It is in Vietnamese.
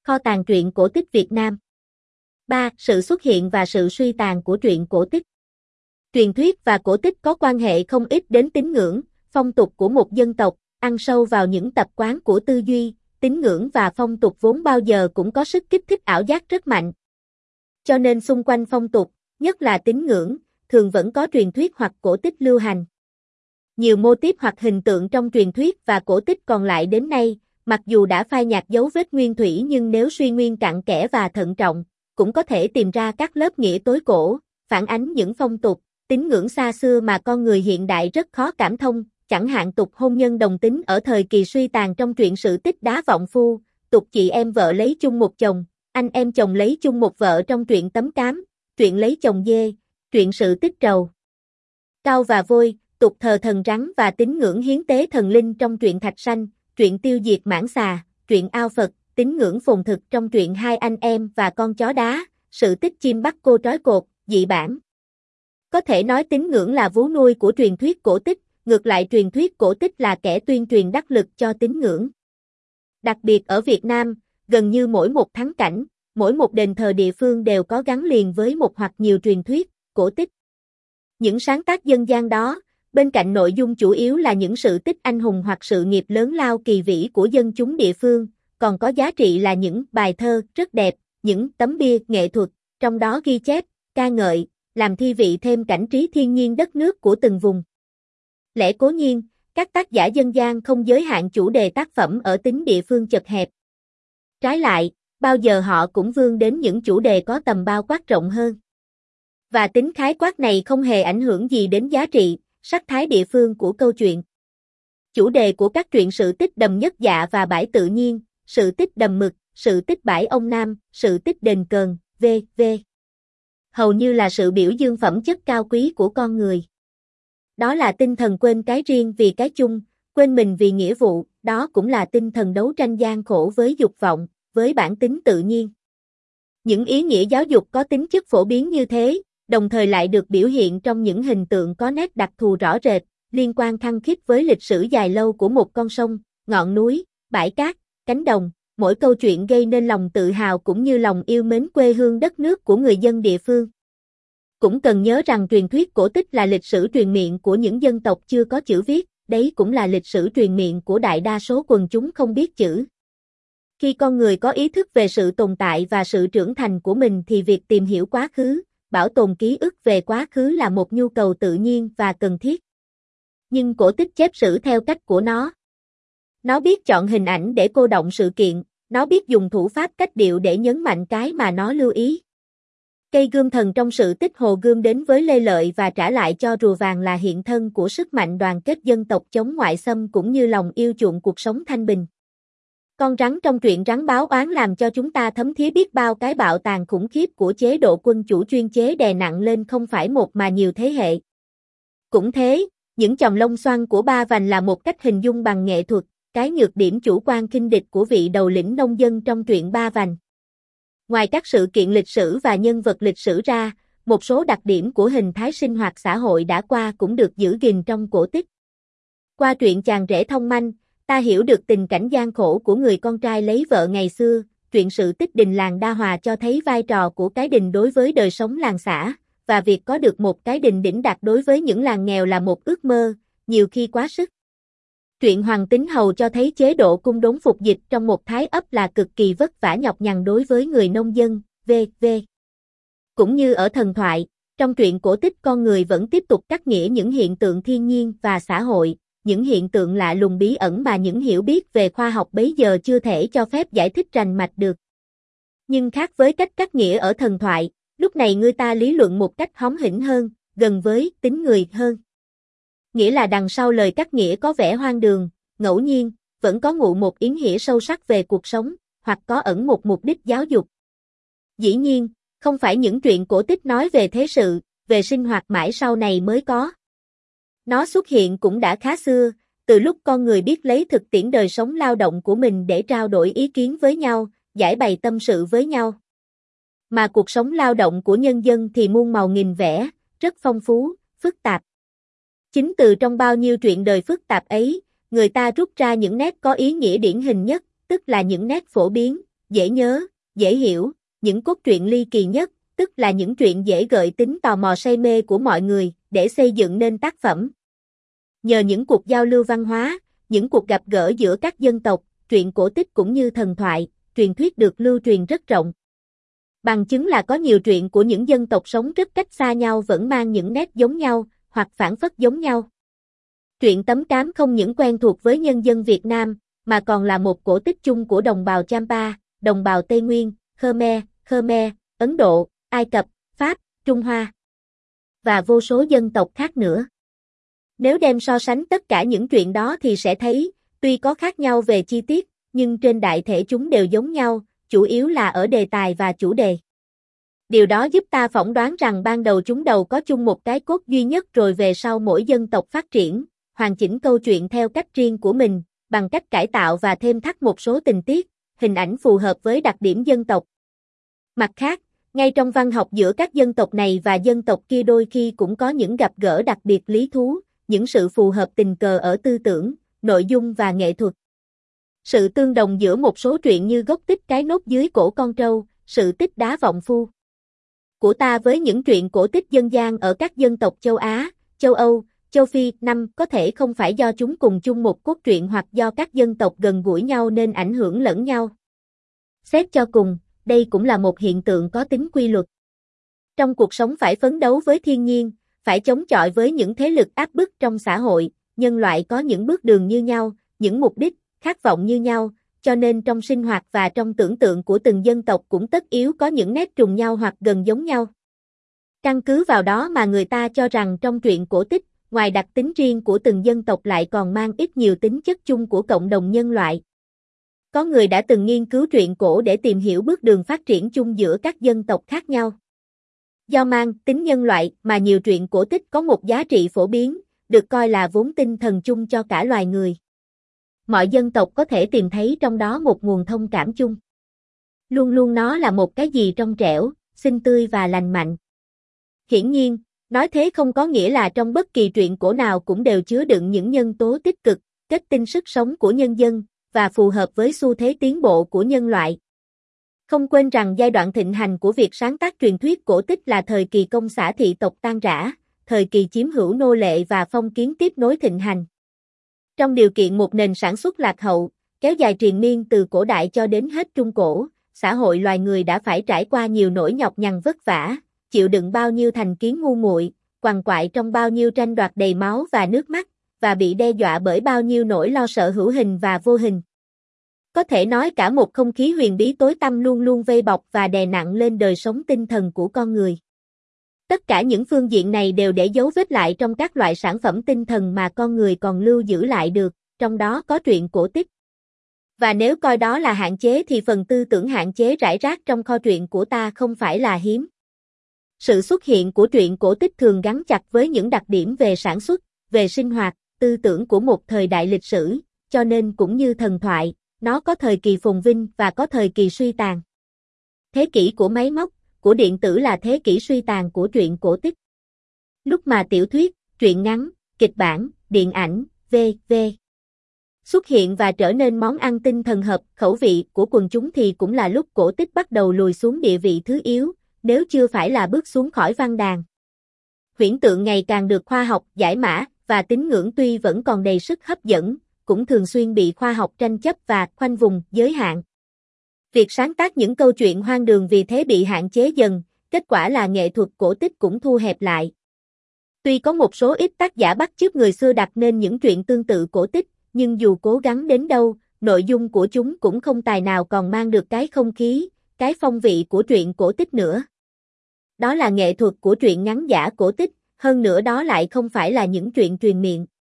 Kho tàng truyện cổ tích Việt Nam. 3. Sự xuất hiện và sự suy tàn của truyện cổ tích. Truyền thuyết và cổ tích có quan hệ không ít đến tín ngưỡng, phong tục của một dân tộc, ăn sâu vào những tập quán của tư duy, tín ngưỡng và phong tục vốn bao giờ cũng có sức kích thích ảo giác rất mạnh. Cho nên xung quanh phong tục, nhất là tín ngưỡng, thường vẫn có truyền thuyết hoặc cổ tích lưu hành. Nhiều mô típ hoặc hình tượng trong truyền thuyết và cổ tích còn lại đến nay, mặc dù đã phai nhạt dấu vết nguyên thủy nhưng nếu suy nguyên cặn kẽ và thận trọng, cũng có thể tìm ra các lớp nghĩa tối cổ, phản ánh những phong tục, tín ngưỡng xa xưa mà con người hiện đại rất khó cảm thông, chẳng hạn tục hôn nhân đồng tính ở thời kỳ suy tàn trong truyện sự tích Đá Vọng Phu, tục chị em vợ lấy chung một chồng, anh em chồng lấy chung một vợ trong truyện Tấm Cám, truyện Lấy chồng dê, truyện sự tích Trầu Cao và Vôi, tục thờ thần rắn và tín ngưỡng hiến tế thần linh trong truyện Thạch Sanh, truyện Tiêu diệt mãng xà, truyện Ao Phật, tín ngưỡng phồn thực trong truyện Hai anh em và con chó đá, sự tích chim bắt cô trói cột, dị bản. Có thể nói tín ngưỡng là vú nuôi của truyền thuyết cổ tích, ngược lại truyền thuyết cổ tích là kẻ tuyên truyền đắc lực cho tín ngưỡng. Đặc biệt ở Việt Nam, gần như mỗi một thắng cảnh, mỗi một đền thờ địa phương đều có gắn liền với một hoặc nhiều truyền thuyết, cổ tích. Những sáng tác dân gian đó, bên cạnh nội dung chủ yếu là những sự tích anh hùng hoặc sự nghiệp lớn lao kỳ vĩ của dân chúng địa phương, còn có giá trị là những bài thơ rất đẹp, những tấm bia nghệ thuật, trong đó ghi chép, ca ngợi, làm thi vị thêm cảnh trí thiên nhiên đất nước của từng vùng. Lẽ cố nhiên, các tác giả dân gian không giới hạn chủ đề tác phẩm ở tính địa phương chật hẹp. Trái lại, bao giờ họ cũng vươn đến những chủ đề có tầm bao quát rộng hơn. Và tính khái quát này không hề ảnh hưởng gì đến giá trị, sắc thái địa phương của câu chuyện. Chủ đề của các truyện sự tích Đầm Nhất Dạ và Bãi Tự Nhiên, sự tích Đầm Mực, sự tích Bãi Ông Nam, sự tích Đền Cờn, v.v. hầu như là sự biểu dương phẩm chất cao quý của con người. Đó là tinh thần quên cái riêng vì cái chung, quên mình vì nghĩa vụ, đó cũng là tinh thần đấu tranh gian khổ với dục vọng, với bản tính tự nhiên. Những ý nghĩa giáo dục có tính chất phổ biến như thế, đồng thời lại được biểu hiện trong những hình tượng có nét đặc thù rõ rệt, liên quan khăng khít với lịch sử dài lâu của một con sông, ngọn núi, bãi cát, cánh đồng, mỗi câu chuyện gây nên lòng tự hào cũng như lòng yêu mến quê hương đất nước của người dân địa phương. Cũng cần nhớ rằng truyền thuyết cổ tích là lịch sử truyền miệng của những dân tộc chưa có chữ viết, đấy cũng là lịch sử truyền miệng của đại đa số quần chúng không biết chữ. Khi con người có ý thức về sự tồn tại và sự trưởng thành của mình thì việc tìm hiểu quá khứ, bảo tồn ký ức về quá khứ là một nhu cầu tự nhiên và cần thiết. Nhưng cổ tích chép sử theo cách của nó. Nó biết chọn hình ảnh để cô đọng sự kiện, nó biết dùng thủ pháp cách điệu để nhấn mạnh cái mà nó lưu ý. Cây gươm thần trong sự tích Hồ Gươm đến với Lê Lợi và trả lại cho rùa vàng là hiện thân của sức mạnh đoàn kết dân tộc chống ngoại xâm cũng như lòng yêu chuộng cuộc sống thanh bình. Con rắn trong truyện Rắn Báo Oán làm cho chúng ta thấm thía biết bao cái bạo tàn khủng khiếp của chế độ quân chủ chuyên chế đè nặng lên không phải một mà nhiều thế hệ. Cũng thế, những chòm lông xoăn của Ba Vành là một cách hình dung bằng nghệ thuật, cái nhược điểm chủ quan khinh địch của vị đầu lĩnh nông dân trong truyện Ba Vành. Ngoài các sự kiện lịch sử và nhân vật lịch sử ra, một số đặc điểm của hình thái sinh hoạt xã hội đã qua cũng được giữ gìn trong cổ tích. Qua truyện Chàng Rể Thông Manh, ta hiểu được tình cảnh gian khổ của người con trai lấy vợ ngày xưa, truyện sự tích Đình Làng Đa Hòa cho thấy vai trò của cái đình đối với đời sống làng xã, và việc có được một cái đình đỉnh đạt đối với những làng nghèo là một ước mơ, nhiều khi quá sức. Truyện Hoàng Tín Hầu cho thấy chế độ cung đốn phục dịch trong một thái ấp là cực kỳ vất vả nhọc nhằn đối với người nông dân, v.v. Cũng như ở thần thoại, trong truyện cổ tích con người vẫn tiếp tục cắt nghĩa những hiện tượng thiên nhiên và xã hội, những hiện tượng lạ lùng bí ẩn mà những hiểu biết về khoa học bấy giờ chưa thể cho phép giải thích rành mạch được. Nhưng khác với cách cắt nghĩa ở thần thoại, lúc này người ta lý luận một cách hóm hỉnh hơn, gần với tính người hơn. Nghĩa là đằng sau lời cắt nghĩa có vẻ hoang đường, ngẫu nhiên, vẫn có ngụ một ý nghĩa sâu sắc về cuộc sống, hoặc có ẩn một mục đích giáo dục. Dĩ nhiên, không phải những truyện cổ tích nói về thế sự, về sinh hoạt mãi sau này mới có. Nó xuất hiện cũng đã khá xưa, từ lúc con người biết lấy thực tiễn đời sống lao động của mình để trao đổi ý kiến với nhau, giải bày tâm sự với nhau. Mà cuộc sống lao động của nhân dân thì muôn màu nghìn vẻ, rất phong phú, phức tạp. Chính từ trong bao nhiêu truyện đời phức tạp ấy, người ta rút ra những nét có ý nghĩa điển hình nhất, tức là những nét phổ biến, dễ nhớ, dễ hiểu, những cốt truyện ly kỳ nhất, tức là những truyện dễ gợi tính tò mò say mê của mọi người, để xây dựng nên tác phẩm. Nhờ những cuộc giao lưu văn hóa, những cuộc gặp gỡ giữa các dân tộc, truyện cổ tích cũng như thần thoại, truyền thuyết được lưu truyền rất rộng. Bằng chứng là có nhiều truyện của những dân tộc sống rất cách xa nhau vẫn mang những nét giống nhau, hoặc phảng phất giống nhau. Truyện Tấm Cám không những quen thuộc với nhân dân Việt Nam, mà còn là một cổ tích chung của đồng bào Champa, đồng bào Tây Nguyên, Khmer, Ấn Độ, Ai Cập, Pháp, Trung Hoa và vô số dân tộc khác nữa. Nếu đem so sánh tất cả những truyện đó thì sẽ thấy, tuy có khác nhau về chi tiết, nhưng trên đại thể chúng đều giống nhau, chủ yếu là ở đề tài và chủ đề. Điều đó giúp ta phỏng đoán rằng ban đầu chúng đều có chung một cái cốt duy nhất rồi về sau mỗi dân tộc phát triển, hoàn chỉnh câu chuyện theo cách riêng của mình, bằng cách cải tạo và thêm thắt một số tình tiết, hình ảnh phù hợp với đặc điểm dân tộc. Mặt khác, ngay trong văn học giữa các dân tộc này và dân tộc kia đôi khi cũng có những gặp gỡ đặc biệt lý thú, những sự phù hợp tình cờ ở tư tưởng, nội dung và nghệ thuật. Sự tương đồng giữa một số truyện như gốc tích cái nốt dưới cổ con trâu, sự tích đá vọng phu của ta với những truyện cổ tích dân gian ở các dân tộc châu Á, châu Âu, châu Phi có thể không phải do chúng cùng chung một cốt truyện hoặc do các dân tộc gần gũi nhau nên ảnh hưởng lẫn nhau. Xét cho cùng, đây cũng là một hiện tượng có tính quy luật. Trong cuộc sống phải phấn đấu với thiên nhiên, phải chống chọi với những thế lực áp bức trong xã hội, nhân loại có những bước đường như nhau, những mục đích, khát vọng như nhau, cho nên trong sinh hoạt và trong tưởng tượng của từng dân tộc cũng tất yếu có những nét trùng nhau hoặc gần giống nhau. Căn cứ vào đó mà người ta cho rằng trong truyện cổ tích, ngoài đặc tính riêng của từng dân tộc lại còn mang ít nhiều tính chất chung của cộng đồng nhân loại. Có người đã từng nghiên cứu truyện cổ để tìm hiểu bước đường phát triển chung giữa các dân tộc khác nhau. Do mang tính nhân loại mà nhiều truyện cổ tích có một giá trị phổ biến, được coi là vốn tinh thần chung cho cả loài người. Mọi dân tộc có thể tìm thấy trong đó một nguồn thông cảm chung. Luôn luôn nó là một cái gì trong trẻo, xinh tươi và lành mạnh. Hiển nhiên, nói thế không có nghĩa là trong bất kỳ truyện cổ nào cũng đều chứa đựng những nhân tố tích cực, kết tinh sức sống của nhân dân, và phù hợp với xu thế tiến bộ của nhân loại. Không quên rằng giai đoạn thịnh hành của việc sáng tác truyền thuyết cổ tích là thời kỳ công xã thị tộc tan rã, thời kỳ chiếm hữu nô lệ và phong kiến tiếp nối thịnh hành. Trong điều kiện một nền sản xuất lạc hậu, kéo dài triền miên từ cổ đại cho đến hết Trung Cổ, xã hội loài người đã phải trải qua nhiều nỗi nhọc nhằn vất vả, chịu đựng bao nhiêu thành kiến ngu muội, quằn quại trong bao nhiêu tranh đoạt đầy máu và nước mắt, và bị đe dọa bởi bao nhiêu nỗi lo sợ hữu hình và vô hình. Có thể nói cả một không khí huyền bí tối tăm luôn luôn vây bọc và đè nặng lên đời sống tinh thần của con người. Tất cả những phương diện này đều để dấu vết lại trong các loại sản phẩm tinh thần mà con người còn lưu giữ lại được, trong đó có truyện cổ tích. Và nếu coi đó là hạn chế thì phần tư tưởng hạn chế rải rác trong kho truyện của ta không phải là hiếm. Sự xuất hiện của truyện cổ tích thường gắn chặt với những đặc điểm về sản xuất, về sinh hoạt, tư tưởng của một thời đại lịch sử, cho nên cũng như thần thoại, nó có thời kỳ phồn vinh và có thời kỳ suy tàn. Thế kỷ của máy móc, của điện tử là thế kỷ suy tàn của truyện cổ tích. Lúc mà tiểu thuyết, truyện ngắn, kịch bản, điện ảnh, v.v. xuất hiện và trở nên món ăn tinh thần hợp khẩu vị của quần chúng thì cũng là lúc cổ tích bắt đầu lùi xuống địa vị thứ yếu, nếu chưa phải là bước xuống khỏi văn đàn. Huyễn tượng ngày càng được khoa học giải mã và tín ngưỡng tuy vẫn còn đầy sức hấp dẫn, cũng thường xuyên bị khoa học tranh chấp và khoanh vùng giới hạn. Việc sáng tác những câu chuyện hoang đường vì thế bị hạn chế dần, kết quả là nghệ thuật cổ tích cũng thu hẹp lại. Tuy có một số ít tác giả bắt chước người xưa đặt nên những truyện tương tự cổ tích, nhưng dù cố gắng đến đâu, nội dung của chúng cũng không tài nào còn mang được cái không khí, cái phong vị của truyện cổ tích nữa. Đó là nghệ thuật của truyện ngắn giả cổ tích, hơn nữa đó lại không phải là những truyện truyền miệng.